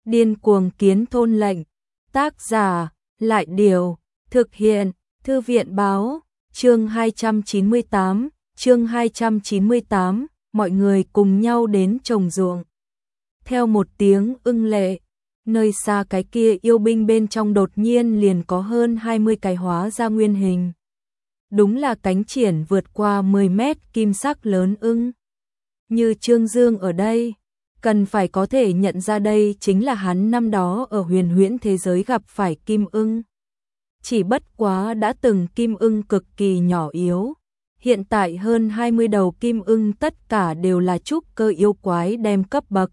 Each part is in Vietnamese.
Điên cuồng kiến thôn lệnh. Tác giả, Lại Điều. Thực hiện, Thư viện Báo. Chương 298, mọi người cùng nhau đến trồng ruộng. Theo một tiếng ưng lệ, nơi xa cái kia yêu binh bên trong đột nhiên liền có hơn 20 cái hóa ra nguyên hình. Đúng là cánh triển vượt qua 10 mét kim sắc lớn ưng. Như Trương Dương ở đây, cần phải có thể nhận ra đây chính là hắn năm đó ở huyền huyễn thế giới gặp phải kim ưng. Chỉ bất quá đã từng kim ưng cực kỳ nhỏ yếu. Hiện tại hơn 20 đầu kim ưng tất cả đều là trúc cơ yêu quái đem cấp bậc.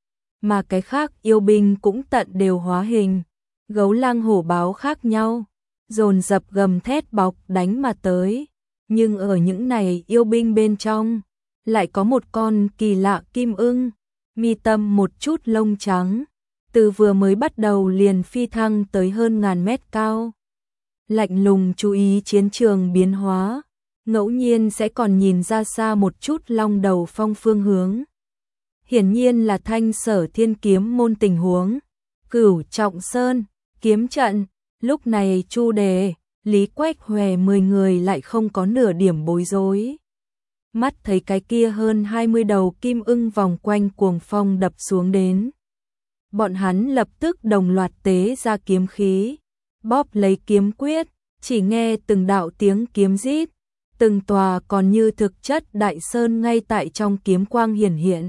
Mà cái khác yêu binh cũng tận đều hóa hình. Gấu lang hổ báo khác nhau, dồn dập gầm thét bọc đánh mà tới. Nhưng ở những này yêu binh bên trong, lại có một con kỳ lạ kim ưng, mi tâm một chút lông trắng, từ vừa mới bắt đầu liền phi thăng tới hơn ngàn mét cao. Lạnh lùng chú ý chiến trường biến hóa, ngẫu nhiên sẽ còn nhìn ra xa một chút long đầu phong phương hướng. Hiển nhiên là Thanh Sở Thiên kiếm môn tình huống. Cửu Trọng Sơn, kiếm trận, lúc này Chu Đề, Lý Quách Hòe 10 người lại không có nửa điểm bối rối. Mắt thấy cái kia hơn 20 đầu kim ưng vòng quanh cuồng phong đập xuống đến. Bọn hắn lập tức đồng loạt tế ra kiếm khí, bóp lấy kiếm quyết, chỉ nghe từng đạo tiếng kiếm rít, từng tòa còn như thực chất đại sơn ngay tại trong kiếm quang hiển hiện.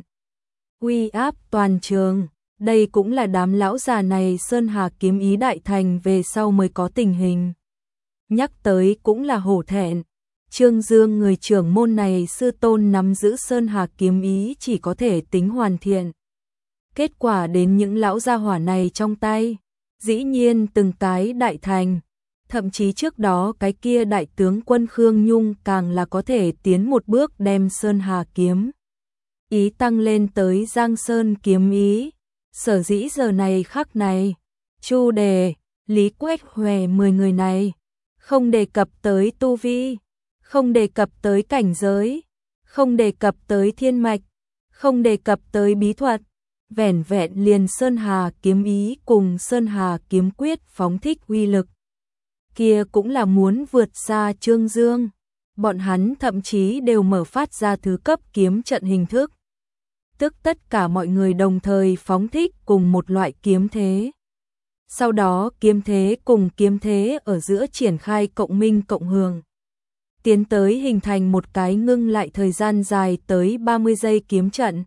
Uy áp toàn trường, đây cũng là đám lão già này Sơn Hà kiếm ý đại thành về sau mới có tình hình. Nhắc tới cũng là hổ thẹn, Trương Dương người trưởng môn này sư tôn nắm giữ Sơn Hà kiếm ý chỉ có thể tính hoàn thiện. Kết quả đến những lão gia hỏa này trong tay, dĩ nhiên từng cái đại thành, thậm chí trước đó cái kia đại tướng quân Khương Nhung càng là có thể tiến một bước đem Sơn Hà kiếm ý tăng lên tới Giang Sơn kiếm ý. Sở dĩ giờ này khắc này, Chu Đề, Lý Quách Hòe 10 người này, không đề cập tới tu vi, không đề cập tới cảnh giới, không đề cập tới thiên mạch, không đề cập tới bí thuật, vẻn vẹn liền Sơn Hà kiếm ý cùng Sơn Hà kiếm quyết phóng thích uy lực. Kia cũng là muốn vượt xa Trương Dương, bọn hắn thậm chí đều mở phát ra thứ cấp kiếm trận hình thức. Tức tất cả mọi người đồng thời phóng thích cùng một loại kiếm thế. Sau đó kiếm thế cùng kiếm thế ở giữa triển khai cộng minh cộng hưởng. Tiến tới hình thành một cái ngưng lại thời gian dài tới 30 giây kiếm trận.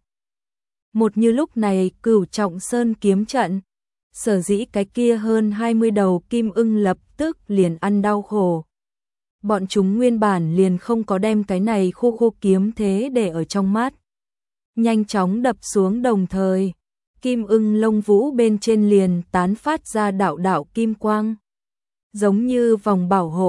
Một như lúc này Cửu Trọng Sơn kiếm trận, sở dĩ cái kia hơn 20 đầu kim ưng lập tức liền ăn đau khổ. Bọn chúng nguyên bản liền không có đem cái này khu kiếm thế để ở trong mắt. Nhanh chóng đập xuống đồng thời, kim ưng lông vũ bên trên liền tán phát ra đạo đạo kim quang. Giống như vòng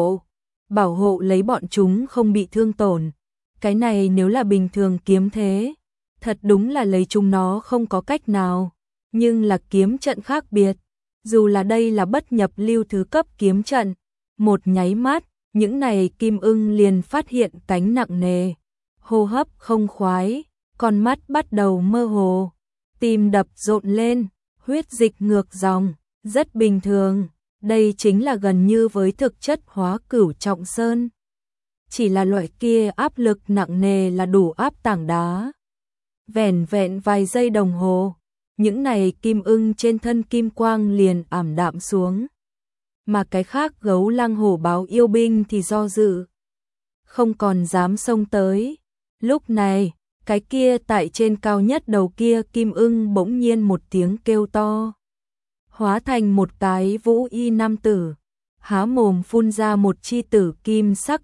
bảo hộ lấy bọn chúng không bị thương tổn. Cái này nếu là bình thường kiếm thế, thật đúng là lấy chúng nó không có cách nào. Nhưng là kiếm trận khác biệt, dù là đây là bất nhập lưu thứ cấp kiếm trận, một nháy mắt, những này kim ưng liền phát hiện cánh nặng nề, hô hấp không khoái, con mắt bắt đầu mơ hồ, tim đập rộn lên, huyết dịch ngược dòng, rất bình thường, đây chính là gần như với thực chất hóa Cửu Trọng Sơn. Chỉ là loại kia áp lực nặng nề là đủ áp tảng đá. Vẻn vẹn vài giây đồng hồ, những này kim ưng trên thân kim quang liền ảm đạm xuống. Mà cái khác gấu lang hổ báo yêu binh thì do dự, không còn dám xông tới. Lúc này, cái kia tại trên cao nhất đầu kia kim ưng bỗng nhiên một tiếng kêu to, hóa thành một cái vũ y nam tử, há mồm phun ra một chi tử kim sắc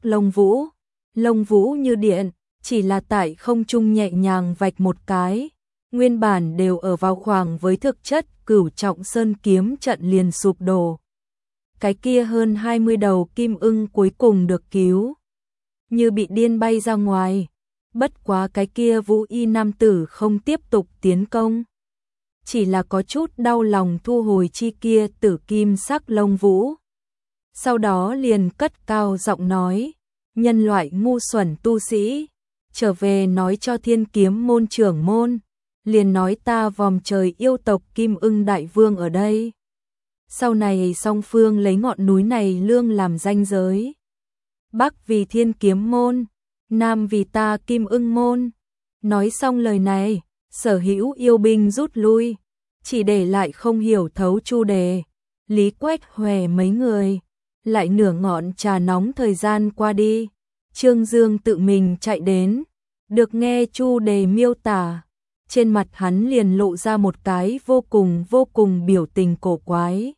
lông vũ như điện, chỉ là tại không trung nhẹ nhàng vạch một cái, nguyên bản đều ở vào khoảng với thực chất Cửu Trọng Sơn kiếm trận liền sụp đổ. Cái kia hơn 20 đầu kim ưng cuối cùng được cứu, như bị điên bay ra ngoài. Bất quá cái kia vũ y nam tử không tiếp tục tiến công, chỉ là có chút đau lòng thu hồi chi kia tử kim sắc lông vũ. Sau đó liền cất cao giọng nói, nhân loại ngu xuẩn tu sĩ, trở về nói cho Thiên kiếm môn trưởng môn, liền nói ta vòm trời yêu tộc Kim Ưng Đại Vương ở đây. Sau này song phương lấy ngọn núi này lương làm ranh giới. Bắc vì Thiên Kiếm môn, Nam vì ta Kim Ưng môn. Nói xong lời này, sở hữu yêu binh rút lui, chỉ để lại không hiểu thấu Chu Đề, Lý Quách Hòe mấy người. Lại nửa ngọn trà nóng thời gian qua đi, Trương Dương tự mình chạy đến, được nghe Chu Đề miêu tả, trên mặt hắn liền lộ ra một cái vô cùng biểu tình cổ quái.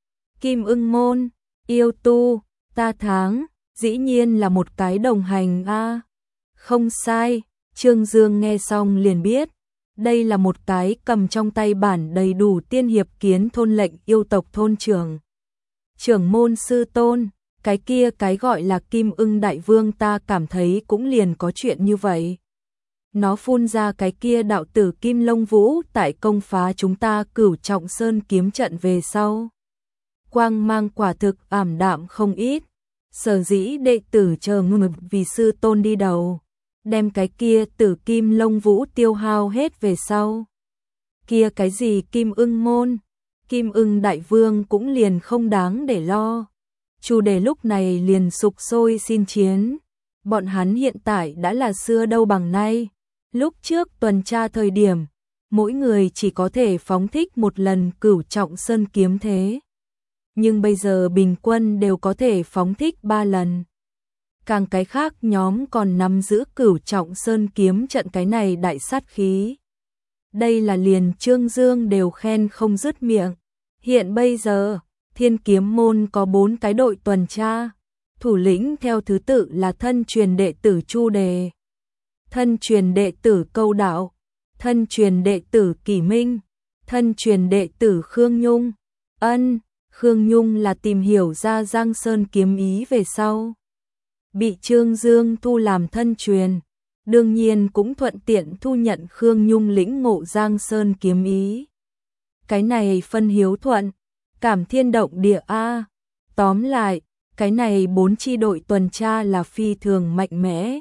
Kim Ưng môn, yêu tu, ta tháng, dĩ nhiên là một cái đồng hành a. Không sai, Trương Dương nghe xong liền biết, đây là một cái cầm trong tay bản đầy đủ tiên hiệp kiến thôn lệnh yêu tộc thôn trưởng. Trưởng môn sư tôn, cái kia cái gọi là Kim Ưng Đại Vương ta cảm thấy cũng liền có chuyện như vậy. Nó phun ra cái kia đạo tử Kim Lông Vũ tại công phá chúng ta Cửu Trọng Sơn kiếm trận về sau. Quang mang quả thực ảm đạm không ít, sở dĩ đệ tử chờ ngực vì sư tôn đi đầu, đem cái kia tử Kim Lông Vũ tiêu hao hết về sau. Kia cái gì Kim Ưng môn, Kim Ưng Đại Vương cũng liền không đáng để lo. Chu Đề lúc này liền sục sôi xin chiến. Bọn hắn hiện tại đã là xưa đâu bằng nay. Lúc trước tuần tra thời điểm, mỗi người chỉ có thể phóng thích một lần Cửu Trọng Sơn kiếm thế. Nhưng bây giờ bình quân đều có thể phóng thích 3 lần. Càng cái khác nhóm còn nắm giữ Cửu Trọng Sơn kiếm trận cái này đại sát khí. Đây là liền Trương Dương đều khen không dứt miệng. Hiện bây giờ, Thiên Kiếm môn có 4 cái đội tuần tra, thủ lĩnh theo thứ tự là thân truyền đệ tử Chu Đề, thân truyền đệ tử Câu Đạo, thân truyền đệ tử Kỷ Minh, thân truyền đệ tử Khương Nhung. Khương Nhung là tìm hiểu ra Giang Sơn kiếm ý về sau, bị Trương Dương thu làm thân truyền, đương nhiên cũng thuận tiện thu nhận Khương Nhung lĩnh ngộ Giang Sơn kiếm ý. Cái này phân hiếu thuận, cảm thiên động địa a. Tóm lại, cái này 4 chi đội tuần tra là phi thường mạnh mẽ.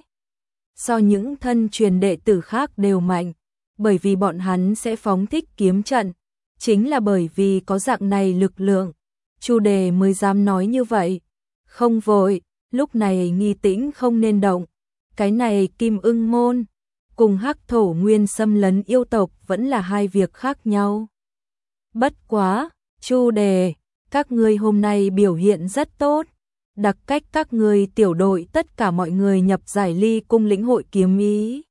So những thân truyền đệ tử khác đều mạnh, bởi vì bọn hắn sẽ phóng thích kiếm trận, chính là bởi vì có dạng này lực lượng, Chu Đề mới dám nói như vậy. Không vội, lúc này nghi tĩnh không nên động. Cái này Kim Ưng môn cùng Hắc Thổ Nguyên xâm lấn yêu tộc vẫn là hai việc khác nhau. Bất quá, Chu Đề, các ngươi hôm nay biểu hiện rất tốt. Đặc cách các ngươi tiểu đội tất cả mọi người nhập giải ly cung lĩnh hội kiếm ý.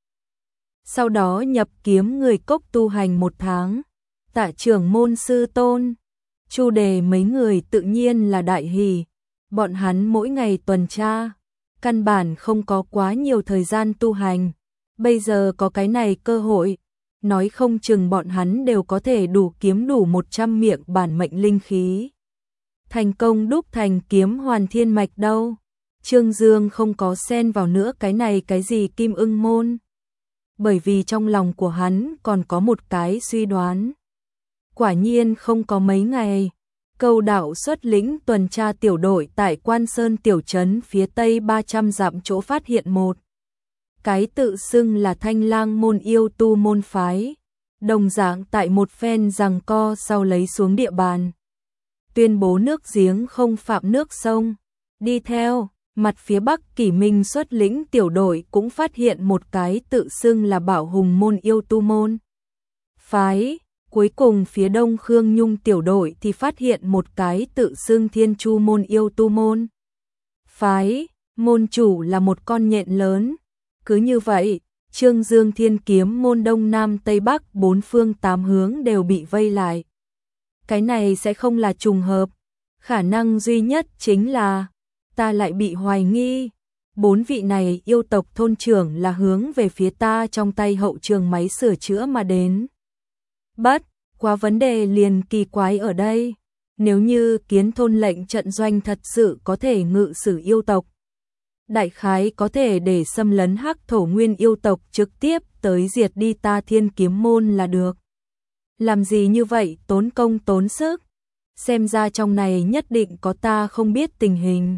Sau đó nhập kiếm người cốc tu hành 1 tháng. Tạ trưởng môn sư tôn, Chu Đề mấy người tự nhiên là đại hỉ. Bọn hắn mỗi ngày tuần tra, căn bản không có quá nhiều thời gian tu hành. Bây giờ có cái này cơ hội, nói không chừng bọn hắn đều có thể đủ kiếm đủ 100 miệng bản mệnh linh khí. Thành công đúc thành kiếm hoàn thiên mạch đâu. Trương Dương không có xen vào nữa cái này cái gì Kim Ưng môn. Bởi vì trong lòng của hắn còn có một cái suy đoán. Quả nhiên không có mấy ngày, Câu Đạo xuất lĩnh tuần tra tiểu đội tại Quan Sơn tiểu trấn phía tây 300 dặm chỗ phát hiện một cái tự xưng là Thanh Lang môn yêu tu môn phái, đồng dạng tại một phen giằng co sau lấy xuống địa bàn, tuyên bố nước giếng không phạm nước sông. Đi theo, mặt phía bắc Kỷ Minh xuất lĩnh tiểu đội cũng phát hiện một cái tự xưng là Bảo Hùng môn yêu tu môn phái. Cuối cùng phía đông Khương Nhung tiểu đội thì phát hiện một cái tự xưng Thiên Chu môn yêu tu môn phái, môn chủ là một con nhện lớn. Cứ như vậy, Trương Dương Thiên Kiếm môn đông nam tây bắc 4 phương 8 hướng đều bị vây lại. Cái này sẽ không là trùng hợp, khả năng duy nhất chính là ta lại bị hoài nghi. 4 vị này yêu tộc thôn trưởng là hướng về phía ta trong tay hậu trường máy sửa chữa mà đến. Bất quá vấn đề liền kỳ quái ở đây, nếu như kiến thôn lệnh trận doanh thật sự có thể ngự sử yêu tộc, đại khái có thể để xâm lấn Hắc Thổ Nguyên yêu tộc trực tiếp tới diệt đi ta Thiên Kiếm môn là được. Làm gì như vậy tốn công tốn sức, xem ra trong này nhất định có ta không biết tình hình.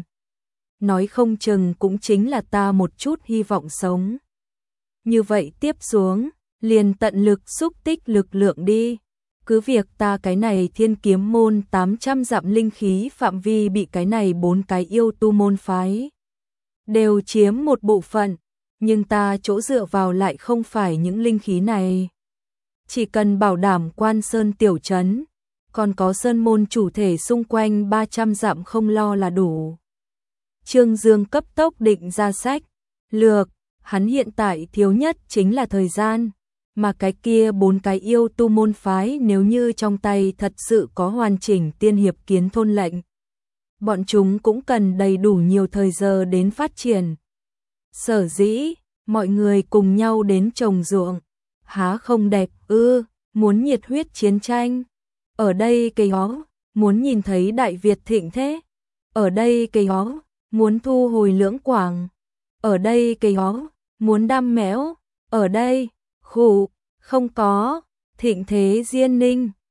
Nói không chừng cũng chính là ta một chút hy vọng sống. Như vậy tiếp xuống, liền tận lực xúc tích lực lượng đi. Cứ việc ta cái này Thiên Kiếm môn 800 dặm linh khí phạm vi bị cái này 4 cái yêu tu môn phái đều chiếm một bộ phận, nhưng ta chỗ dựa vào lại không phải những linh khí này. Chỉ cần bảo đảm Quan Sơn tiểu trấn, còn có sơn môn chủ thể xung quanh 300 dặm không lo là đủ. Trương Dương cấp tốc định ra sách lược, hắn hiện tại thiếu nhất chính là thời gian, mà cái kia 4 cái yêu tu môn phái nếu như trong tay thật sự có hoàn chỉnh tiên hiệp kiến thôn lệnh, bọn chúng cũng cần đầy đủ nhiều thời giờ đến phát triển. Sở dĩ, mọi người cùng nhau đến trồng ruộng, há không đẹp ư, muốn nhiệt huyết chiến tranh. Ở đây cây hó, muốn nhìn thấy Đại Việt thịnh thế. Ở đây cây hó, muốn thu hồi lưỡng quảng. Ở đây cây hó, muốn đam mẽo. Ở đây, khủ, không có, thịnh thế diên ninh.